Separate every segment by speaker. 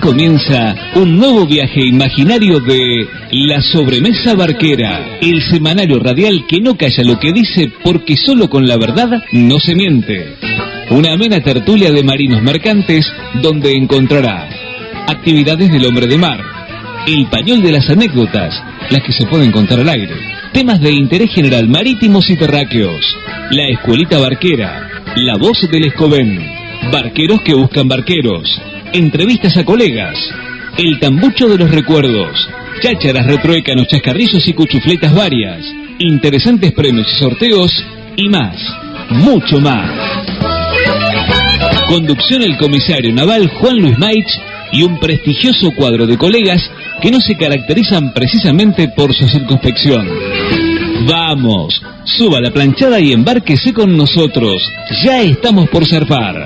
Speaker 1: comienza un nuevo viaje imaginario de La Sobremesa Barquera, el semanario radial que no calla lo que dice porque solo con la verdad no se miente. Una amena tertulia de marinos mercantes donde encontrará actividades del hombre de mar, el pañol de las anécdotas, las que se pueden contar al aire, temas de interés general marítimos y terráqueos, la escuelita barquera, la voz del Escobén, barqueros que buscan barqueros, entrevistas a colegas, el tambucho de los recuerdos, chácharas, retruécanos, chascarrillos y cuchufletas varias, interesantes premios y sorteos y más, mucho más. Conducción el comisario naval Juan Luis Maich y un prestigioso cuadro de colegas que no se caracterizan precisamente por su circunspección. Vamos, suba la planchada y embárquese con nosotros, ya estamos por zarpar.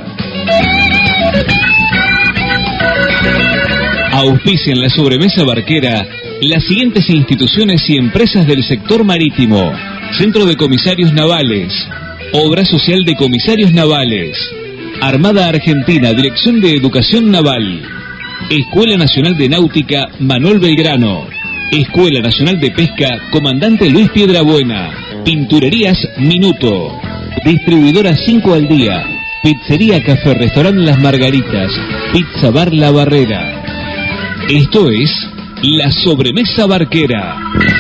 Speaker 1: Auspician La Sobremesa Barquera las siguientes instituciones y empresas del sector marítimo: Centro de Comisarios Navales, Obra Social de Comisarios Navales, Armada Argentina, Dirección de Educación Naval, Escuela Nacional de Náutica Manuel Belgrano, Escuela Nacional de Pesca Comandante Luis Piedrabuena, Pinturerías Minuto, Distribuidora 5 al Día, Pizzería Café Restaurante Las Margaritas, Pizza Bar La Barrera. Esto es La Sobremesa Barquera.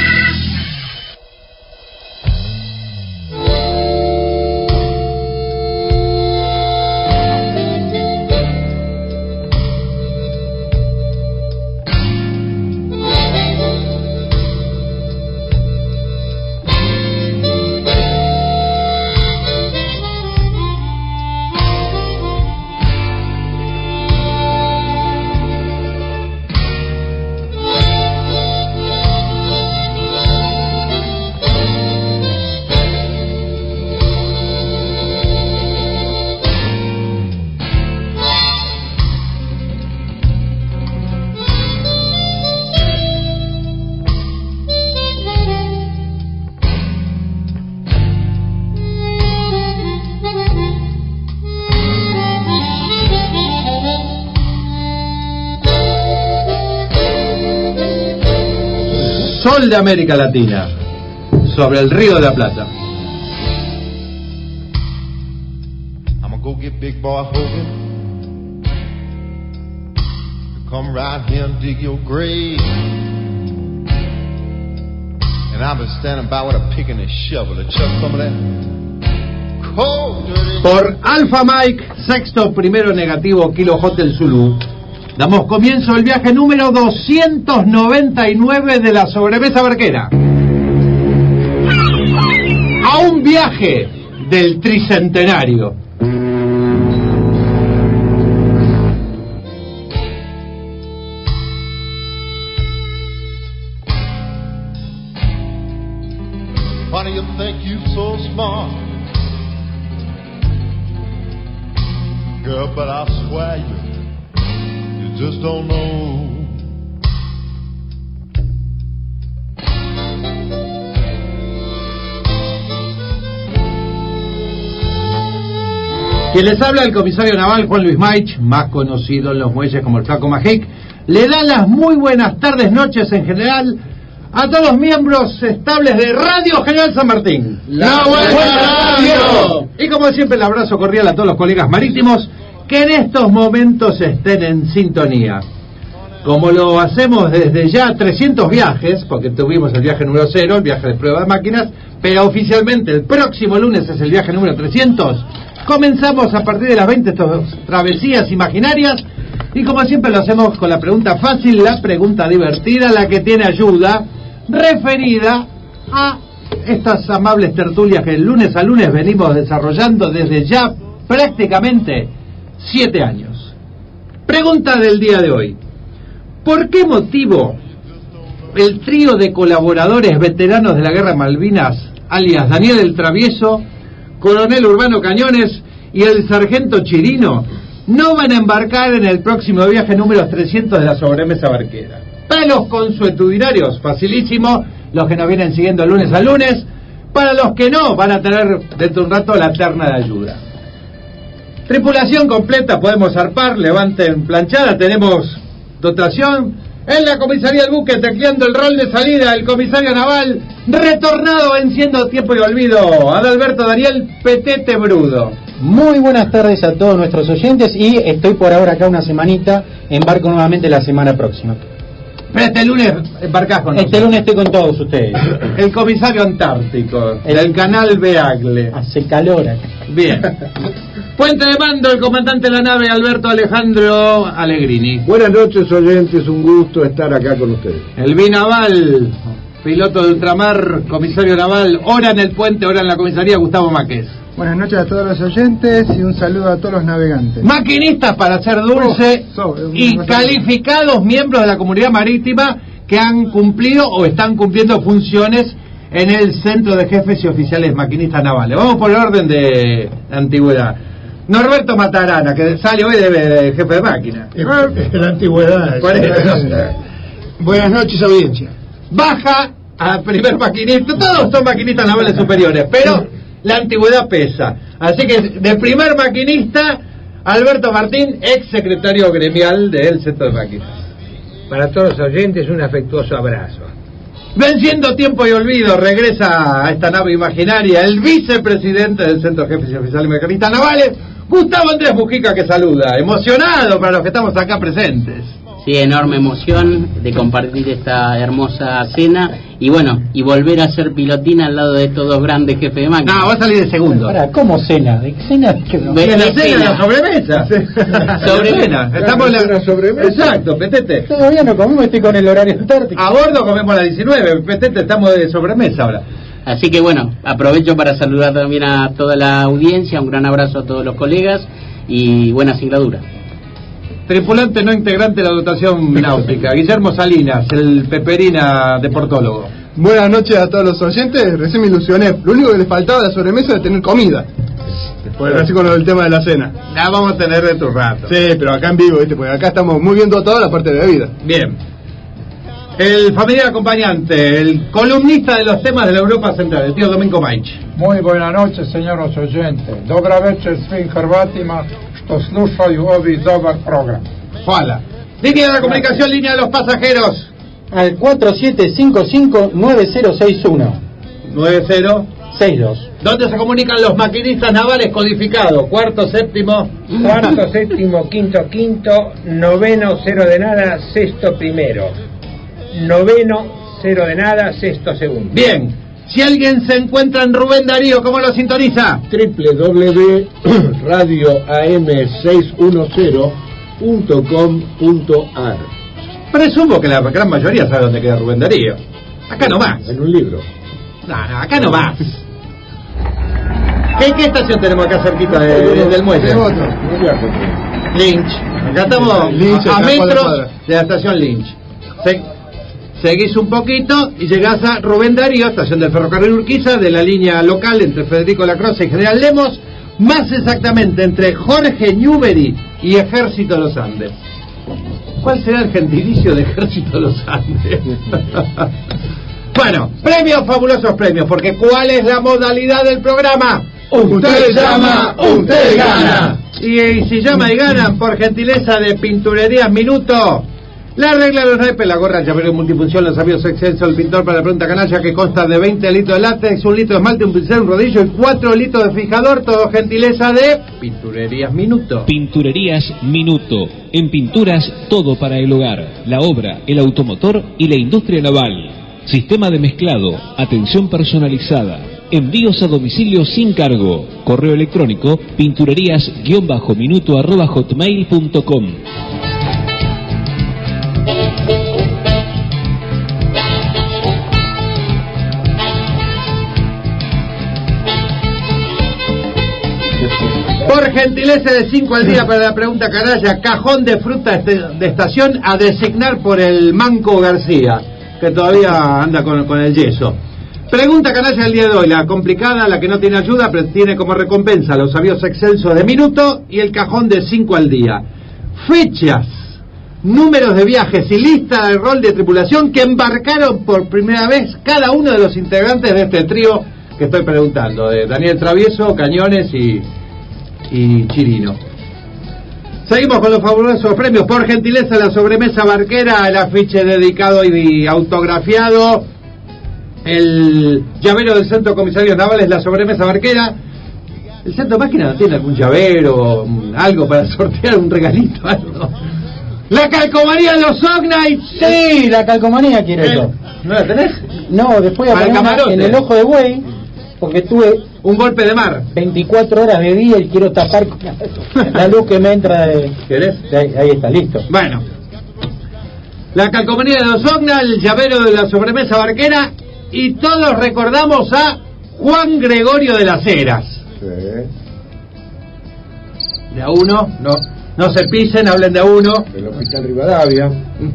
Speaker 2: Sol de América Latina, sobre el Río de la Plata.
Speaker 3: I'm gonna go get Big Boy Hogan to come right here and dig your grave, and I've been standing by with a pick and a shovel to chuck some of that cold dirty.
Speaker 2: Por Alpha Mike, sexto primero negativo Kilo Hotel Zulu, damos comienzo al viaje número 299 de La Sobremesa Barquera. A un viaje del tricentenario.
Speaker 3: Why do you think you so smart, girl? But I swear you just don't know.
Speaker 2: Quien les habla, el comisario naval Juan Luis Maich, más conocido en los muelles como el Flaco Magic, le da las muy buenas tardes, noches en general a todos los miembros estables de Radio General San Martín, la buena radio. Y como siempre, el abrazo cordial a todos los colegas marítimos que en estos momentos estén en sintonía. Como lo hacemos desde ya 300 viajes, porque tuvimos el viaje número 0, el viaje de prueba de máquinas, pero oficialmente el próximo lunes es el viaje número 300, comenzamos a partir de las 20 travesías imaginarias, y como siempre lo hacemos con la pregunta fácil, la pregunta divertida, la que tiene ayuda, referida a estas amables tertulias que lunes a lunes venimos desarrollando desde ya prácticamente 7 años. Pregunta del día de hoy: ¿por qué motivo el trío de colaboradores veteranos de la Guerra de Malvinas, alias Daniel el Travieso, Coronel Urbano Cañones y el Sargento Chirino, no van a embarcar en el próximo viaje número 300 de La Sobremesa Barquera? Para los consuetudinarios, facilísimo, los que nos vienen siguiendo lunes a lunes. Para los que no, van a tener dentro de un rato la terna de ayuda. Tripulación completa, podemos zarpar, levanten planchada, tenemos dotación. En la comisaría del buque, tecleando el rol de salida, el comisario naval, retornado venciendo tiempo y olvido, Adalberto Daniel Petete Brudo.
Speaker 4: Muy buenas tardes a todos nuestros oyentes y estoy por ahora acá una semanita, embarco nuevamente la semana próxima.
Speaker 2: Pero este lunes embarcás con nosotros.
Speaker 4: Este lunes estoy con todos ustedes.
Speaker 2: El comisario antártico, del canal Beagle.
Speaker 4: Hace calor acá.
Speaker 2: Bien. Puente de mando, el comandante de la nave, Alberto Alejandro Allegrini.
Speaker 5: Buenas noches, oyentes, un gusto estar acá con ustedes.
Speaker 2: El binaval, piloto de ultramar, comisario naval, hora en el puente, hora en la comisaría, Gustavo Máquez.
Speaker 6: Buenas noches a todos los oyentes y un saludo a todos los navegantes.
Speaker 2: Maquinistas para hacer dulce y calificados miembros de la comunidad marítima que han cumplido o están cumpliendo funciones en el Centro de Jefes y Oficiales Maquinistas Navales. Vamos por el orden de antigüedad. Norberto Matarana, que sale hoy de jefe de máquina.
Speaker 5: Es la antigüedad.
Speaker 6: Buenas noches, audiencia.
Speaker 2: Baja a primer maquinista, todos son maquinistas navales superiores, pero la antigüedad pesa. Así que de primer maquinista, Alberto Martín, ex secretario gremial del Centro de Máquinas.
Speaker 7: Para todos los oyentes, un afectuoso abrazo.
Speaker 2: Venciendo tiempo y olvido, regresa a esta nave imaginaria el vicepresidente del Centro de Jefes y Oficiales Maquinistas Navales, Gustavo Andrés Mujica, que saluda, emocionado para los que estamos acá presentes.
Speaker 8: Sí, enorme emoción de compartir esta hermosa cena y bueno, y volver a ser pilotina al lado de estos dos grandes jefes de máquina.
Speaker 2: No, va a salir de segundo.
Speaker 4: ¿Cómo cena? ¿De cena?
Speaker 2: De la cena, la sobremesa. Sobremesa. Estamos en la sobremesa. Exacto, Petete.
Speaker 4: Todavía no comemos, estoy con el horario antártico.
Speaker 2: A bordo comemos a las 19, Petete, estamos de sobremesa ahora.
Speaker 8: Así que bueno, aprovecho para saludar también a toda la audiencia, un gran abrazo a todos los colegas y buena singladura.
Speaker 2: Tripulante no integrante de la dotación náutica, Guillermo Salinas, el peperina deportólogo.
Speaker 6: Buenas noches a todos los oyentes, recién me ilusioné. Lo único que les faltaba a la sobremesa es tener comida. Pues así con el tema de la cena.
Speaker 2: La vamos a tener dentro de un rato.
Speaker 6: Sí, pero acá en vivo, ¿viste? Porque acá estamos muy bien dotados la parte de bebida.
Speaker 2: Bien. El familiar acompañante, el columnista de los temas de la Europa Central, el tío Domingo Maich.
Speaker 9: Muy buenas noches, señores oyentes. Dobra večer svim Hrvatima što slušaju ovi dobar program.
Speaker 2: Hola. Línea de la comunicación, línea de los pasajeros.
Speaker 4: Al 4755-9061.
Speaker 2: 9062. ¿Dónde se comunican los maquinistas navales codificados? Cuarto, séptimo,
Speaker 7: quinto, noveno, cero de nada, sexto primero. Noveno, cero de nada, sexto segundo.
Speaker 2: Bien. Si alguien se encuentra en Rubén Darío, ¿cómo lo sintoniza?
Speaker 5: www.radioam610.com.ar.
Speaker 2: Presumo que la gran mayoría sabe dónde queda Rubén Darío. Acá nomás.
Speaker 5: En un libro.
Speaker 2: No, acá nomás. ¿Qué estación tenemos acá cerquita del muelle? Lynch. Acá estamos
Speaker 6: Lynch,
Speaker 2: a metros de la estación Lynch. Seguís un poquito y llegás a Rubén Darío, estación del ferrocarril Urquiza, de la línea local entre Federico Lacroze y General Lemos, más exactamente entre Jorge Newbery y Ejército de los Andes. ¿Cuál será el gentilicio de Ejército de los Andes? Bueno, premios, fabulosos premios, porque ¿cuál es la modalidad del programa?
Speaker 5: Usted llama, usted gana.
Speaker 2: Y si llama y ganan, por gentileza de Pinturerías Minuto, la regla de los naipes, la gorra, el llavero multifunción, los sabios excelso, el pintor para la pregunta canalla, que consta de 20 litros de látex, 1 litro de esmalte, un pincel, un rodillo y 4 litros de fijador, todo gentileza de Pinturerías Minuto.
Speaker 1: Pinturerías Minuto. En pinturas, todo para el hogar, la obra, el automotor y la industria naval. Sistema de mezclado, atención personalizada, envíos a domicilio sin cargo. Correo electrónico pinturerías-minuto@hotmail.com.
Speaker 2: Por gentileza de 5 al día para la pregunta canalla, cajón de fruta de estación a designar por el Manco García, que todavía anda con el yeso. Pregunta canalla del día de hoy, la complicada, la que no tiene ayuda, pero tiene como recompensa los sabios excelsos de Minuto y el cajón de 5 al día. Fechas, números de viajes y lista de rol de tripulación que embarcaron por primera vez cada uno de los integrantes de este trío que estoy preguntando, de Daniel Travieso, Cañones y Chirino. Seguimos con los fabulosos premios. Por gentileza, la sobremesa barquera, el afiche dedicado y autografiado, el llavero del Centro de Comisarios Navales, la sobremesa barquera. ¿El Centro de Máquina no tiene algún llavero, algo para sortear, un regalito, algo? La calcomanía de los Ognites.
Speaker 4: Sí, la calcomanía quiero yo.
Speaker 2: ¿No la tenés?
Speaker 4: No, después
Speaker 2: Para el camarote.
Speaker 4: en el ojo de buey, porque tuve
Speaker 2: un golpe de mar.
Speaker 4: 24 horas de día y quiero tapar con la luz que me entra de...
Speaker 2: ¿Querés?
Speaker 4: Ahí está, listo.
Speaker 2: Bueno. La calcomanía de los Ogna, el llavero de la sobremesa barquera, y todos recordamos a Juan Gregorio de las Heras.
Speaker 5: Sí.
Speaker 2: De a uno, no se pisen, hablen de a uno.
Speaker 5: El Hospital Rivadavia.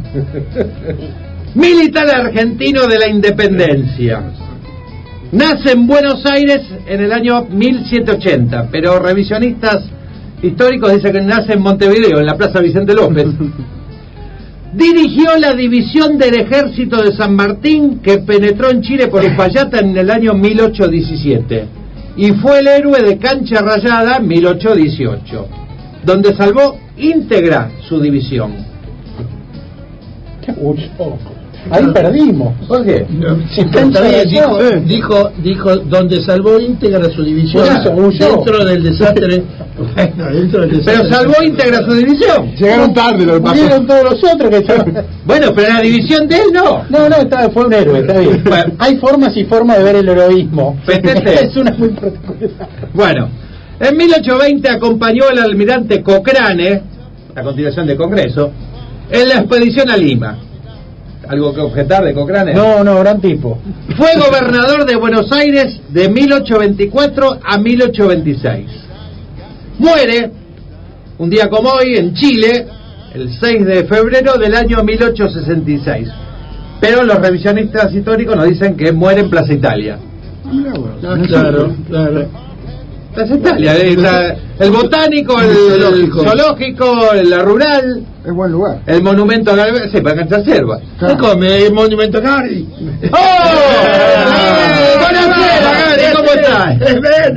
Speaker 2: Militar argentino de la independencia. Nace en Buenos Aires en el año 1780, pero revisionistas históricos dicen que nace en Montevideo, en la Plaza Vicente López. Dirigió la división del ejército de San Martín que penetró en Chile por Uspallata en el año 1817 y fue el héroe de Cancha Rayada 1818, donde salvó íntegra su división.
Speaker 4: Ahí perdimos.
Speaker 2: ¿Por qué?
Speaker 10: Dijo donde salvó íntegra su división. Dentro del desastre.
Speaker 2: Pero salvó íntegra su división.
Speaker 5: Llegaron tarde, lo que pasó.
Speaker 4: Murieron todos los otros que estaban.
Speaker 2: Bueno, pero la división de él no.
Speaker 4: No, fue un héroe, está bien.
Speaker 2: Bueno.
Speaker 4: Hay formas y formas de ver el heroísmo.
Speaker 2: Petete.
Speaker 4: Es una muy particular.
Speaker 2: Bueno, en 1820 acompañó al almirante Cochrane, a continuación de Congreso, en la expedición a Lima. ¿Algo que objetar de Cochrane?
Speaker 4: No, gran tipo.
Speaker 2: Fue gobernador de Buenos Aires de 1824 a 1826. Muere un día como hoy en Chile, el 6 de febrero del año 1866. Pero los revisionistas históricos nos dicen que muere en Plaza Italia.
Speaker 10: Claro.
Speaker 2: Plaza Italia, el botánico, el zoológico, la rural.
Speaker 5: Es buen lugar.
Speaker 2: El monumento a Garibaldi, sí, para cantar selva.
Speaker 10: ¿Qué come el monumento a Gari?
Speaker 2: ¡Oh! ¡Buenas Gari! ¿Cómo estás?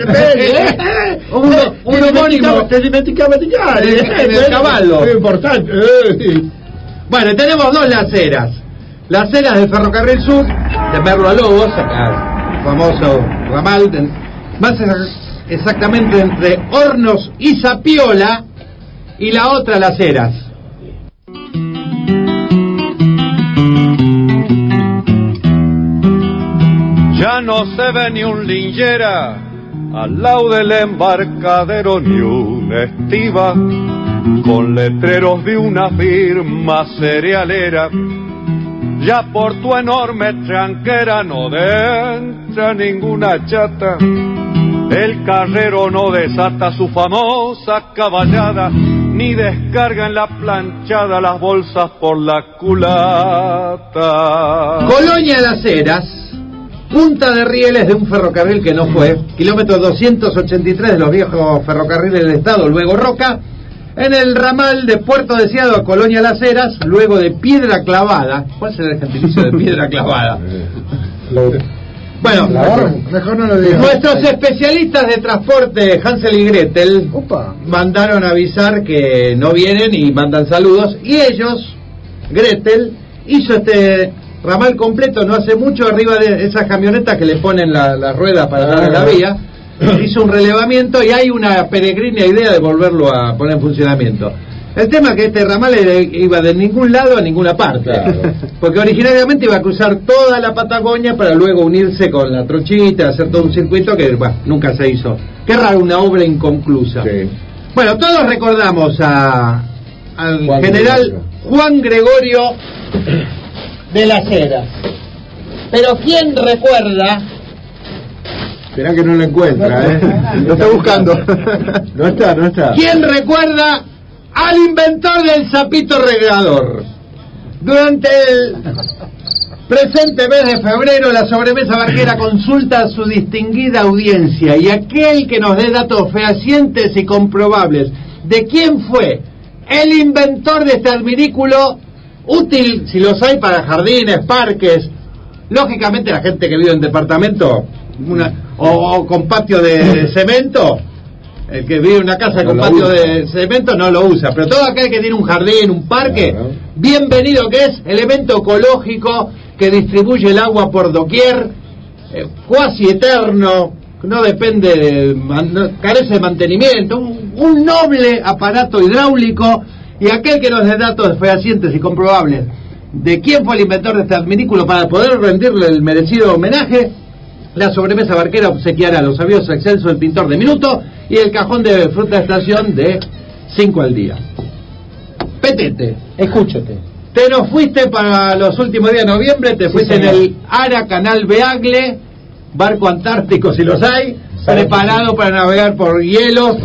Speaker 2: Un homónimo.
Speaker 10: Te dimenticaba de Gari.
Speaker 2: En el caballo.
Speaker 10: Muy importante.
Speaker 2: Bueno, tenemos dos laceras. Las ceras del Ferrocarril Sur, de Merlo a Lobos, acá, famoso ramal, más exactamente entre Hornos y Zapiola, y la otra Las Heras.
Speaker 11: Ya no se ve ni un linchera al lado del embarcadero, ni una estiva con letreros de una firma cerealera. Ya por tu enorme tranquera no entra ninguna chata, el carrero no desata su famosa caballada, ni descarga en la planchada las bolsas por la culata.
Speaker 2: Colonia Las Heras, punta de rieles de un ferrocarril que no fue, kilómetro 283 de los viejos ferrocarriles del Estado, luego Roca, en el ramal de Puerto Deseado a Colonia Las Heras, luego de Piedra Clavada. ¿Cuál será el gentilicio de Piedra Clavada? Bueno,
Speaker 5: mejor no lo digas.
Speaker 2: Nuestros especialistas de transporte, Hansel y Gretel, mandaron a avisar que no vienen y mandan saludos. Y ellos, Gretel, hizo este ramal completo no hace mucho, arriba de esas camionetas que le ponen la rueda para dar en la vía. Hizo un relevamiento y hay una peregrina idea de volverlo a poner en funcionamiento. El tema es que este ramal iba de ningún lado a ninguna parte, porque originariamente iba a cruzar toda la Patagonia para luego unirse con la Trochita, hacer todo un circuito que nunca se hizo. Qué raro, una obra inconclusa. Sí. Bueno, todos recordamos al general Juan Gregorio de las Heras, pero ¿quién recuerda?
Speaker 5: Esperá que no lo encuentra, Lo está buscando. No está.
Speaker 2: ¿Quién recuerda al inventor del sapito regador? Durante el presente mes de febrero, la sobremesa barquera consulta a su distinguida audiencia y aquel que nos dé datos fehacientes y comprobables de quién fue el inventor de este adminículo útil, si los hay, para jardines, parques. Lógicamente la gente que vive en departamento o con patio de cemento El que vive en una casa con patio de cemento no lo usa, pero todo aquel que tiene un jardín, un parque, bienvenido que es, elemento ecológico que distribuye el agua por doquier, cuasi eterno, no depende, carece de mantenimiento, un noble aparato hidráulico, y aquel que nos dé datos fehacientes y comprobables de quién fue el inventor de este adminículo para poder rendirle el merecido homenaje, la sobremesa barquera obsequiará los avíos excelsos del pintor de minuto y el cajón de fruta de estación de 5 al día. Petete,
Speaker 4: escúchate.
Speaker 2: Te nos fuiste para los últimos días de noviembre, te fuiste en el Ara Canal Beagle, barco antártico si los hay, preparado para navegar por hielos,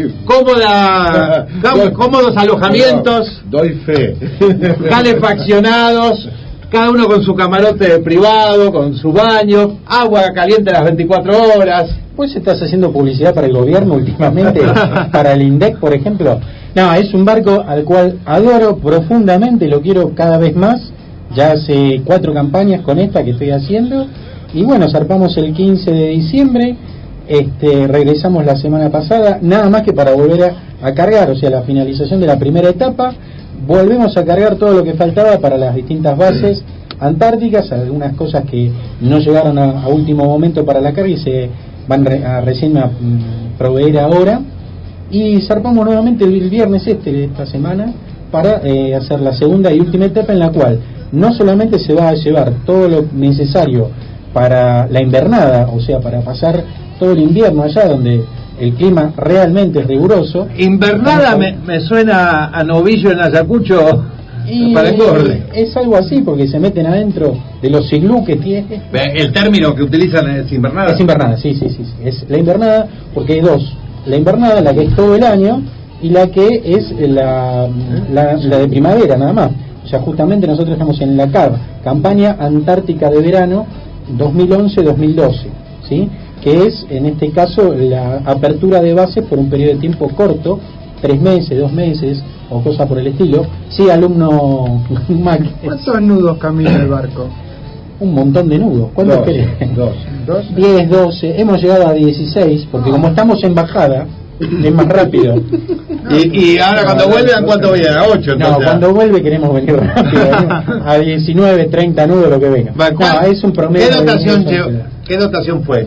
Speaker 2: cómodos alojamientos,
Speaker 5: doy fe,
Speaker 2: calefaccionados, cada uno con su camarote privado, con su baño, agua caliente las 24 horas.
Speaker 4: Pues estás haciendo publicidad para el gobierno últimamente, para el INDEC, por ejemplo. No, es un barco al cual adoro profundamente, lo quiero cada vez más. Ya hace 4 campañas con esta que estoy haciendo. Y bueno, zarpamos el 15 de diciembre, regresamos la semana pasada, nada más que para volver a cargar, o sea, la finalización de la primera etapa, volvemos a cargar todo lo que faltaba para las distintas bases antárticas, algunas cosas que no llegaron a último momento para la carga y se van recién a proveer ahora, y zarpamos nuevamente el viernes de esta semana para hacer la segunda y última etapa, en la cual no solamente se va a llevar todo lo necesario para la invernada, o sea, para pasar todo el invierno allá donde el clima realmente es riguroso.
Speaker 2: Invernada me suena a novillo en Ayacucho para el gorle.
Speaker 4: Es algo así, porque se meten adentro de los iglú que tiene.
Speaker 2: El término que utilizan es invernada.
Speaker 4: Es invernada, sí. Es la invernada, porque hay dos. La invernada, la que es todo el año, y la que es la de primavera, nada más. O sea, justamente nosotros estamos en la CAV, Campaña Antártica de Verano 2011-2012, ¿sí? Que es, en este caso, la apertura de bases por un periodo de tiempo corto, 3 meses, 2 meses, o cosa por el estilo. Sí, alumno Mac.
Speaker 9: ¿Cuántos nudos camina el barco?
Speaker 4: Un montón de nudos. ¿Cuántos querés? 10, 12. Hemos llegado a 16, porque como estamos en bajada, es más rápido.
Speaker 2: Y ahora cuando vuelve, ¿a cuánto viene? ¿A 8?
Speaker 4: No, cuando vuelve queremos venir rápido, ¿no? A 19, 30 nudos, lo que venga.
Speaker 2: No,
Speaker 4: es un promedio.
Speaker 2: ¿Qué dotación fue?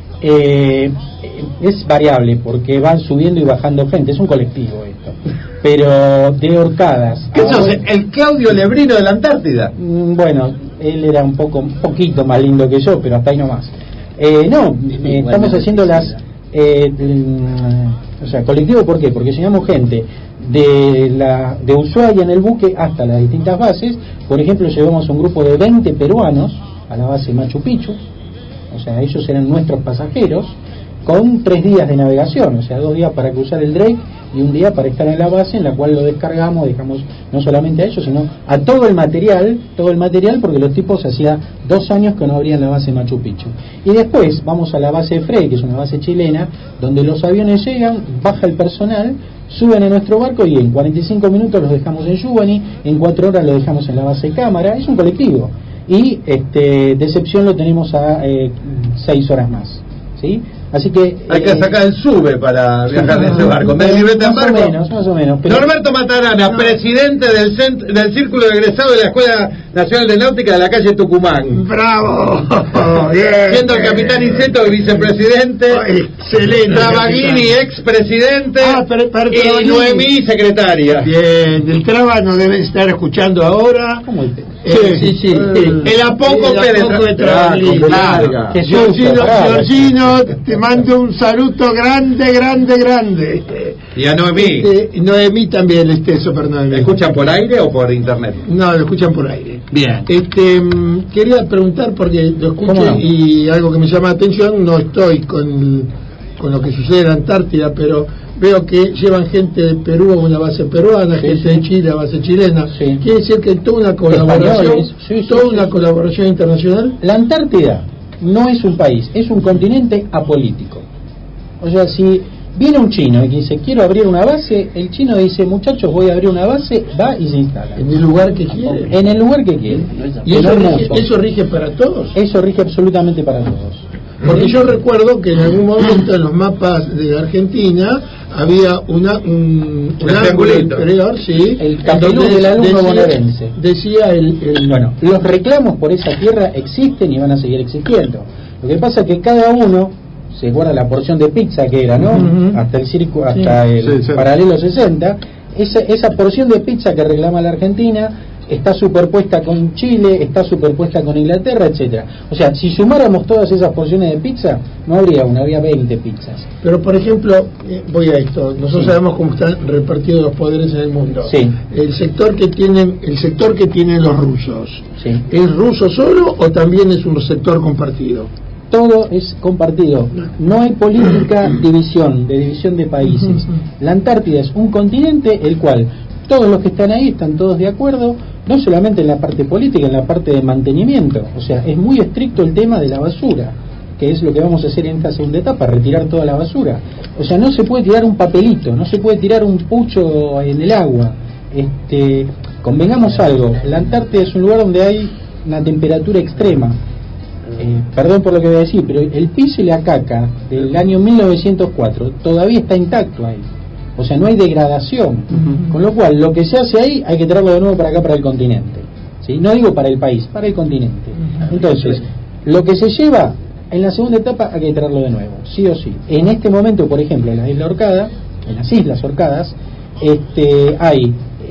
Speaker 4: Es variable, porque van subiendo y bajando gente. Es un colectivo esto. Pero de horcadas.
Speaker 2: ¿Qué sos? ¿El Claudio Lebrino de la Antártida?
Speaker 4: Bueno, él era un poquito más lindo que yo, pero hasta ahí nomás. Estamos haciendo las... o sea, colectivo, ¿por qué? Porque llevamos gente de Ushuaia en el buque hasta las distintas bases. Por ejemplo, llevamos un grupo de 20 peruanos a la base Machu Picchu, o sea, ellos eran nuestros pasajeros, con 3 días de navegación, o sea, 2 días para cruzar el Drake y 1 día para estar en la base, en la cual lo dejamos no solamente a ellos, sino a todo el material, porque los tipos hacía 2 años que no abrían la base Machu Picchu. Y después vamos a la base Frey, que es una base chilena, donde los aviones llegan, baja el personal, suben a nuestro barco y en 45 minutos los dejamos en Yubani, en 4 horas los dejamos en la base Cámara. Es un colectivo. Y Decepción lo tenemos a 6 horas más, ¿sí? Así que
Speaker 2: hay que sacar el sube para viajar en ese barco. ¿Me libreta en barco?
Speaker 4: Más o menos. Pero...
Speaker 2: Norberto Matarana, presidente del Círculo de Egresados de la Escuela Nacional de Náutica de la calle Tucumán.
Speaker 12: ¡Bravo!
Speaker 2: Bien. Siendo el capitán Inceto vicepresidente.
Speaker 12: Excelente.
Speaker 2: Trabagini, expresidente. Y Noemí, secretaria.
Speaker 12: Bien, el Traba nos debe estar escuchando ahora.
Speaker 4: ¿Cómo el
Speaker 12: sí.
Speaker 2: El Apoco
Speaker 12: de Trabagini. Georgino, te mando un saludo grande.
Speaker 2: Y a Noemí.
Speaker 12: Noemí también, Super Noemí.
Speaker 2: ¿Me escuchan por aire o por internet?
Speaker 12: No, lo escuchan por aire.
Speaker 2: Bien.
Speaker 12: Quería preguntar, porque lo escuché y algo que me llama la atención, no estoy con lo que sucede en la Antártida, pero veo que llevan gente de Perú a una base peruana, gente de Chile a base chilena. Sí. Quiere decir que hay toda una colaboración, colaboración internacional.
Speaker 4: La Antártida no es un país, es un continente apolítico. O sea, si viene un chino y dice quiero abrir una base, el chino dice muchachos voy a abrir una base, va y se instala
Speaker 12: en el lugar que quiere.
Speaker 4: En el lugar que quiere.
Speaker 12: ¿Y eso rige para todos?
Speaker 4: Eso rige absolutamente para todos.
Speaker 12: Porque yo recuerdo que en algún momento en los mapas de Argentina había un ángulo inferior, sí,
Speaker 4: el capelú del alumno bonaerense.
Speaker 12: Decía
Speaker 4: bueno, los reclamos por esa tierra existen y van a seguir existiendo. Lo que pasa es que cada uno se guarda la porción de pizza que era, ¿no? Hasta el circo, hasta el paralelo 60. Esa porción de pizza que reclama la Argentina está superpuesta con Chile, está superpuesta con Inglaterra, etcétera. O sea, si sumáramos todas esas porciones de pizza, no habría una, habría 20 pizzas.
Speaker 12: Pero, por ejemplo, voy a esto, nosotros sabemos cómo están repartidos los poderes en el mundo.
Speaker 4: Sí.
Speaker 12: El sector que tienen los rusos,
Speaker 4: sí.
Speaker 12: ¿es ruso solo o también es un sector compartido?
Speaker 4: Todo es compartido. No hay política de división de países. La Antártida es un continente el cual todos los que están ahí están todos de acuerdo, no solamente en la parte política, en la parte de mantenimiento. O sea, es muy estricto el tema de la basura, que es lo que vamos a hacer en esta segunda etapa, retirar toda la basura. O sea, no se puede tirar un papelito, no se puede tirar un pucho en el agua. Convengamos algo, la Antártida es un lugar donde hay una temperatura extrema. Perdón por lo que voy a decir, pero el piso y la caca del año 1904 todavía está intacto ahí. O sea, no hay degradación. Con lo cual, lo que se hace ahí hay que traerlo de nuevo para acá, para el continente. ¿Sí? No digo para el país, para el continente. Entonces, lo que se lleva en la segunda etapa hay que traerlo de nuevo, sí o sí. En este momento, por ejemplo, en las Islas Orcadas, hay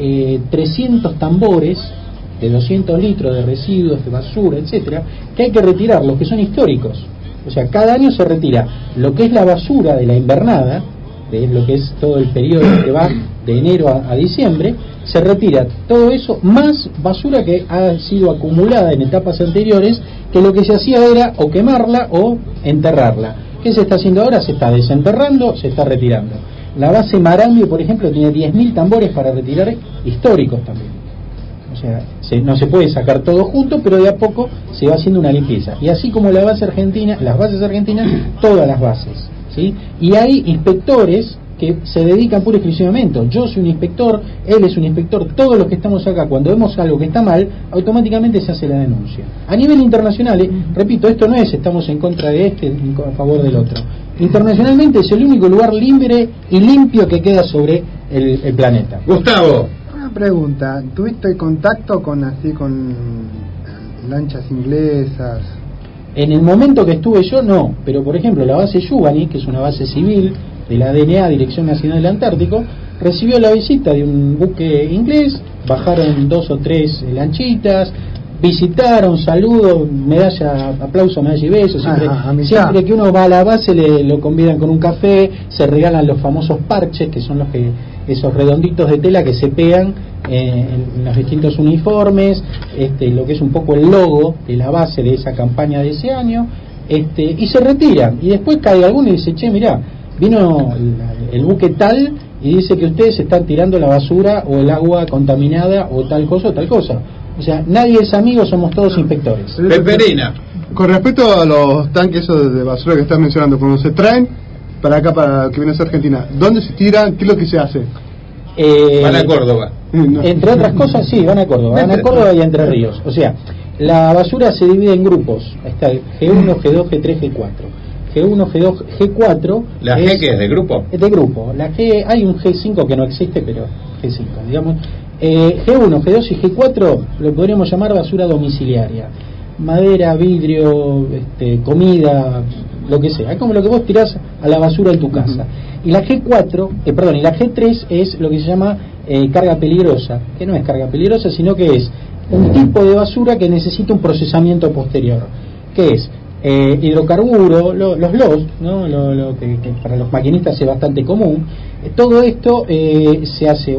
Speaker 4: 300 tambores de 200 litros de residuos, de basura, etcétera, que hay que retirar, los que son históricos. O sea, cada año se retira lo que es la basura de la invernada, de lo que es todo el periodo que va de enero a diciembre, se retira todo eso, más basura que ha sido acumulada en etapas anteriores, que lo que se hacía era o quemarla o enterrarla. ¿Qué se está haciendo ahora? Se está desenterrando, se está retirando. La base Marambio, por ejemplo, tiene 10.000 tambores para retirar históricos también. O sea, no se puede sacar todo junto, pero de a poco se va haciendo una limpieza. Y así como las bases argentinas, todas las bases, ¿sí? Y hay inspectores que se dedican pura y exclusivamente. Yo soy un inspector, él es un inspector, todos los que estamos acá, cuando vemos algo que está mal, automáticamente se hace la denuncia. A nivel internacional, repito, esto no es estamos en contra de este, a favor del otro. Internacionalmente es el único lugar libre y limpio que queda sobre el planeta.
Speaker 2: Gustavo.
Speaker 13: Una pregunta, ¿tuviste contacto con lanchas inglesas?
Speaker 4: En el momento que estuve yo, no, pero por ejemplo la base Yubani, que es una base civil de la DNA, Dirección Nacional del Antártico, recibió la visita de un buque inglés, bajaron 2 o 3 lanchitas, visitaron, saludo, medalla, aplauso, medalla y besos. Siempre que uno va a la base lo convidan con un café, se regalan los famosos parches, que son esos redonditos de tela que se pegan en los distintos uniformes, lo que es un poco el logo de la base de esa campaña de ese año, y se retiran. Y después cae alguno y dice, che, mirá, vino el buque tal y dice que ustedes están tirando la basura o el agua contaminada o tal cosa o tal cosa. O sea, nadie es amigo, somos todos inspectores.
Speaker 2: Peperina.
Speaker 6: Con respecto a los tanques esos de basura que estás mencionando, cuando se traen para acá, para que viene a ser Argentina, ¿dónde se tiran? ¿Qué es lo que se hace?
Speaker 2: Van a Córdoba.
Speaker 4: Entre otras cosas, sí, van a Córdoba. Van a Córdoba y a Entre Ríos. O sea, la basura se divide en grupos. Está el G1, G2, G3, G4. G1, G2, G4.
Speaker 2: ¿La G que es de grupo?
Speaker 4: Es de grupo. La G, hay un G5 que no existe, pero G5, digamos. G1, G2 y G4 lo podríamos llamar basura domiciliaria. Madera, vidrio, comida, lo que sea. Es como lo que vos tirás a la basura en tu casa. Y la G4, y la G3 es lo que se llama carga peligrosa, que no es carga peligrosa, sino que es un tipo de basura que necesita un procesamiento posterior, que es hidrocarburo, los ¿no? Lo que para los maquinistas es bastante común. Todo esto se hace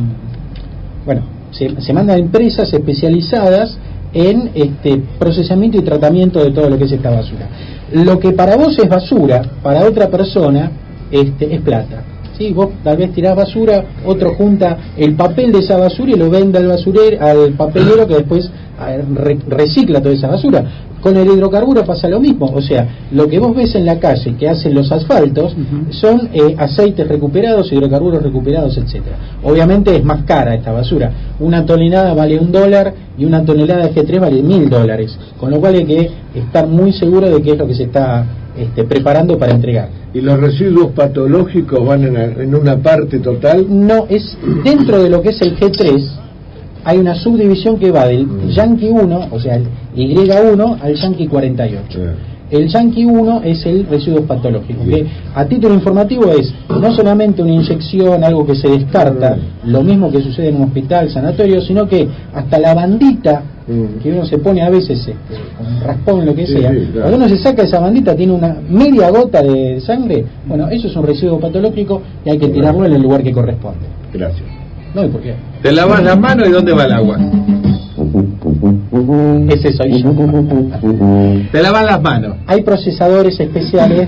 Speaker 4: se mandan a empresas especializadas en procesamiento y tratamiento de todo lo que es esta basura. Lo que para vos es basura, para otra persona es plata. ¿Sí? Vos tal vez tirás basura, otro junta el papel de esa basura y lo vende al papelero que después recicla toda esa basura. Con el hidrocarburo pasa lo mismo, o sea, lo que vos ves en la calle que hacen los asfaltos son aceites recuperados, hidrocarburos recuperados, etcétera. Obviamente es más cara esta basura. Una tonelada vale $1 y una tonelada de G3 vale $1000, con lo cual hay que estar muy seguro de qué es lo que se está preparando para entregar.
Speaker 5: ¿Y los residuos patológicos van en una parte total?
Speaker 4: No, es dentro de lo que es el G3. Hay una subdivisión que va del Yankee 1, o sea, el Y1 al Yankee 48. El Yankee 1 es el residuo patológico, que a título informativo es no solamente una inyección, algo que se descarta, lo mismo que sucede en un hospital, sanatorio, sino que hasta la bandita que uno se pone a veces con un raspón, lo que sea, cuando uno se saca esa bandita tiene una media gota de sangre, bueno, eso es un residuo patológico y hay que tirarlo en el lugar que corresponde.
Speaker 5: Gracias.
Speaker 4: No, ¿y por qué?
Speaker 2: Te lavas las manos y ¿dónde va el agua?
Speaker 4: Ese soy yo.
Speaker 2: Te lavas las manos.
Speaker 4: Hay procesadores especiales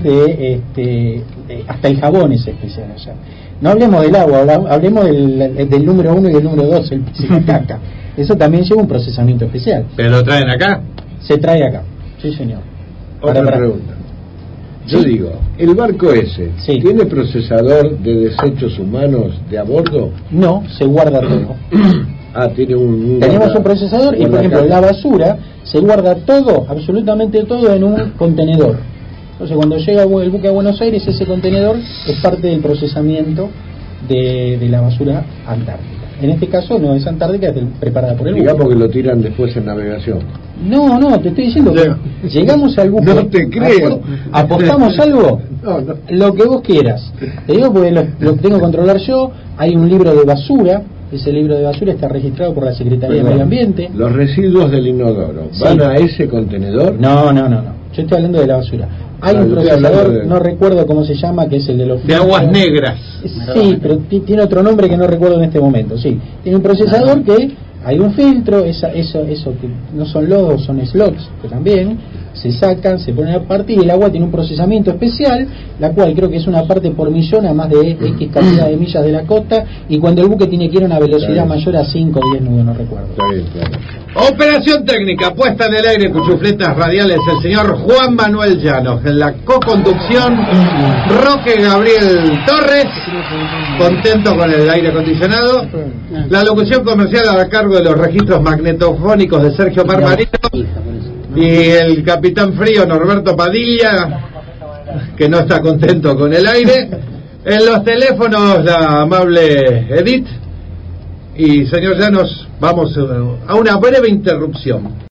Speaker 4: hasta el jabón es especial. O sea, no hablemos del agua, hablemos del número 1 y del número 2, el caca. Eso también lleva un procesamiento especial.
Speaker 2: ¿Pero lo traen acá?
Speaker 4: Se trae acá, sí señor.
Speaker 5: Otra pregunta. Yo digo, ¿el barco ese tiene procesador de desechos humanos de a bordo?
Speaker 4: No, se guarda todo.
Speaker 5: Tiene
Speaker 4: tenemos un procesador y, por ejemplo, la basura se guarda todo, absolutamente todo, en un contenedor. Entonces, cuando llega el buque a Buenos Aires, ese contenedor es parte del procesamiento de la basura antártica. En este caso no es antártica, es preparada por el buque.
Speaker 5: Digamos que lo tiran después en navegación.
Speaker 4: No, te estoy diciendo que llegamos al buque.
Speaker 5: No te creo.
Speaker 4: ¿Apostamos algo?
Speaker 5: No.
Speaker 4: Lo que vos quieras. Te digo porque lo tengo que controlar yo. Hay un libro de basura. Ese libro de basura está registrado por la Secretaría de Medio Ambiente.
Speaker 5: ¿Los residuos del inodoro van a ese contenedor?
Speaker 4: No. Yo estoy hablando de la basura. Hay un procesador, no recuerdo cómo se llama, que es el de los...
Speaker 2: De aguas negras.
Speaker 4: Sí, pero tiene otro nombre que no recuerdo en este momento, sí. Tiene un procesador que hay un filtro, eso que no son lodos, son slots, que también se sacan, se ponen aparte, y el agua tiene un procesamiento especial, la cual creo que es una parte por millón a más de X cantidad de millas de la costa, y cuando el buque tiene que ir a una velocidad mayor a 5 o 10 nudos, no recuerdo.
Speaker 5: Está bien.
Speaker 2: Operación técnica, puesta en el aire, cuchufletas radiales, el señor Juan Manuel Llanos. En la coconducción, Roque Gabriel Torres, contento con el aire acondicionado. La locución comercial a cargo de los registros magnetofónicos de Sergio Marmarito. Y el capitán frío Norberto Padilla, que no está contento con el aire. En los teléfonos, la amable Edith. Y señor Llanos, vamos a una breve interrupción.